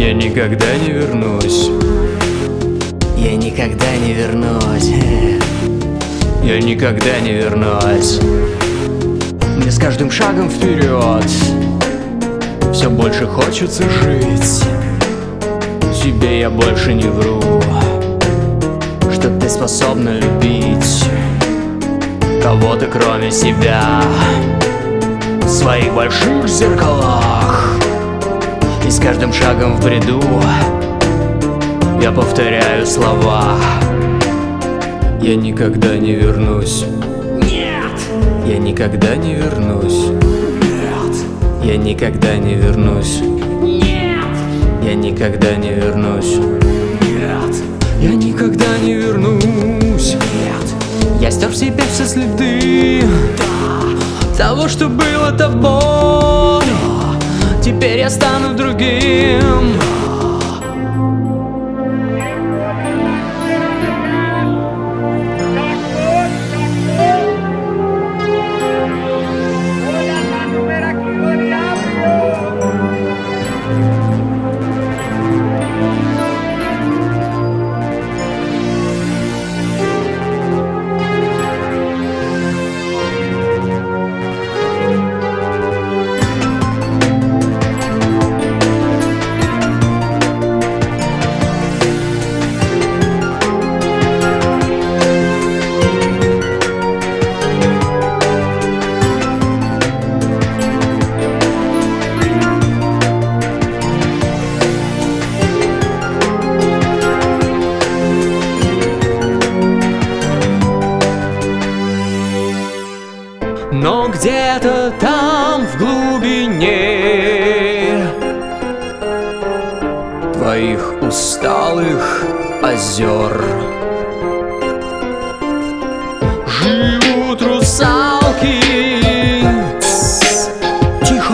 Я никогда не вернусь. Я никогда не вернусь. Я никогда не вернусь. Мне с каждым шагом вперед все больше хочется жить. Себе я больше не вру, что ты способна любить кого-то кроме себя. в своих больших зеркалах. И с каждым шагом в бреду я повторяю слова: я никогда не вернусь. нет, Я никогда не вернусь. нет, Я никогда не вернусь. нет, Я никогда не вернусь. нет, Я никогда не вернусь. нет. Я стер в себе все следы того, что было тобой. Теперь я стану другим. Но где-то там в глубине твоих усталых озер живут русалки. Тихо,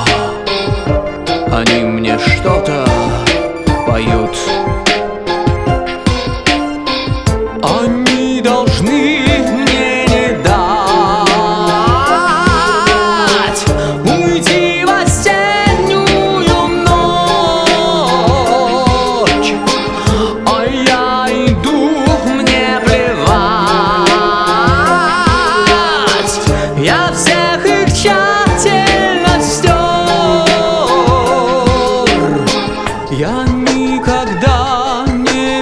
Они мне что-то поют. Они должны мне не дать уйти в осеннюю ночь. А я иду, мне плевать. Я всех их тщательно стер. Я никогда не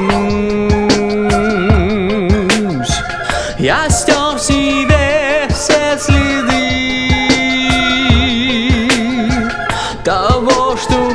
вернусь. Я стер себе все следы того, что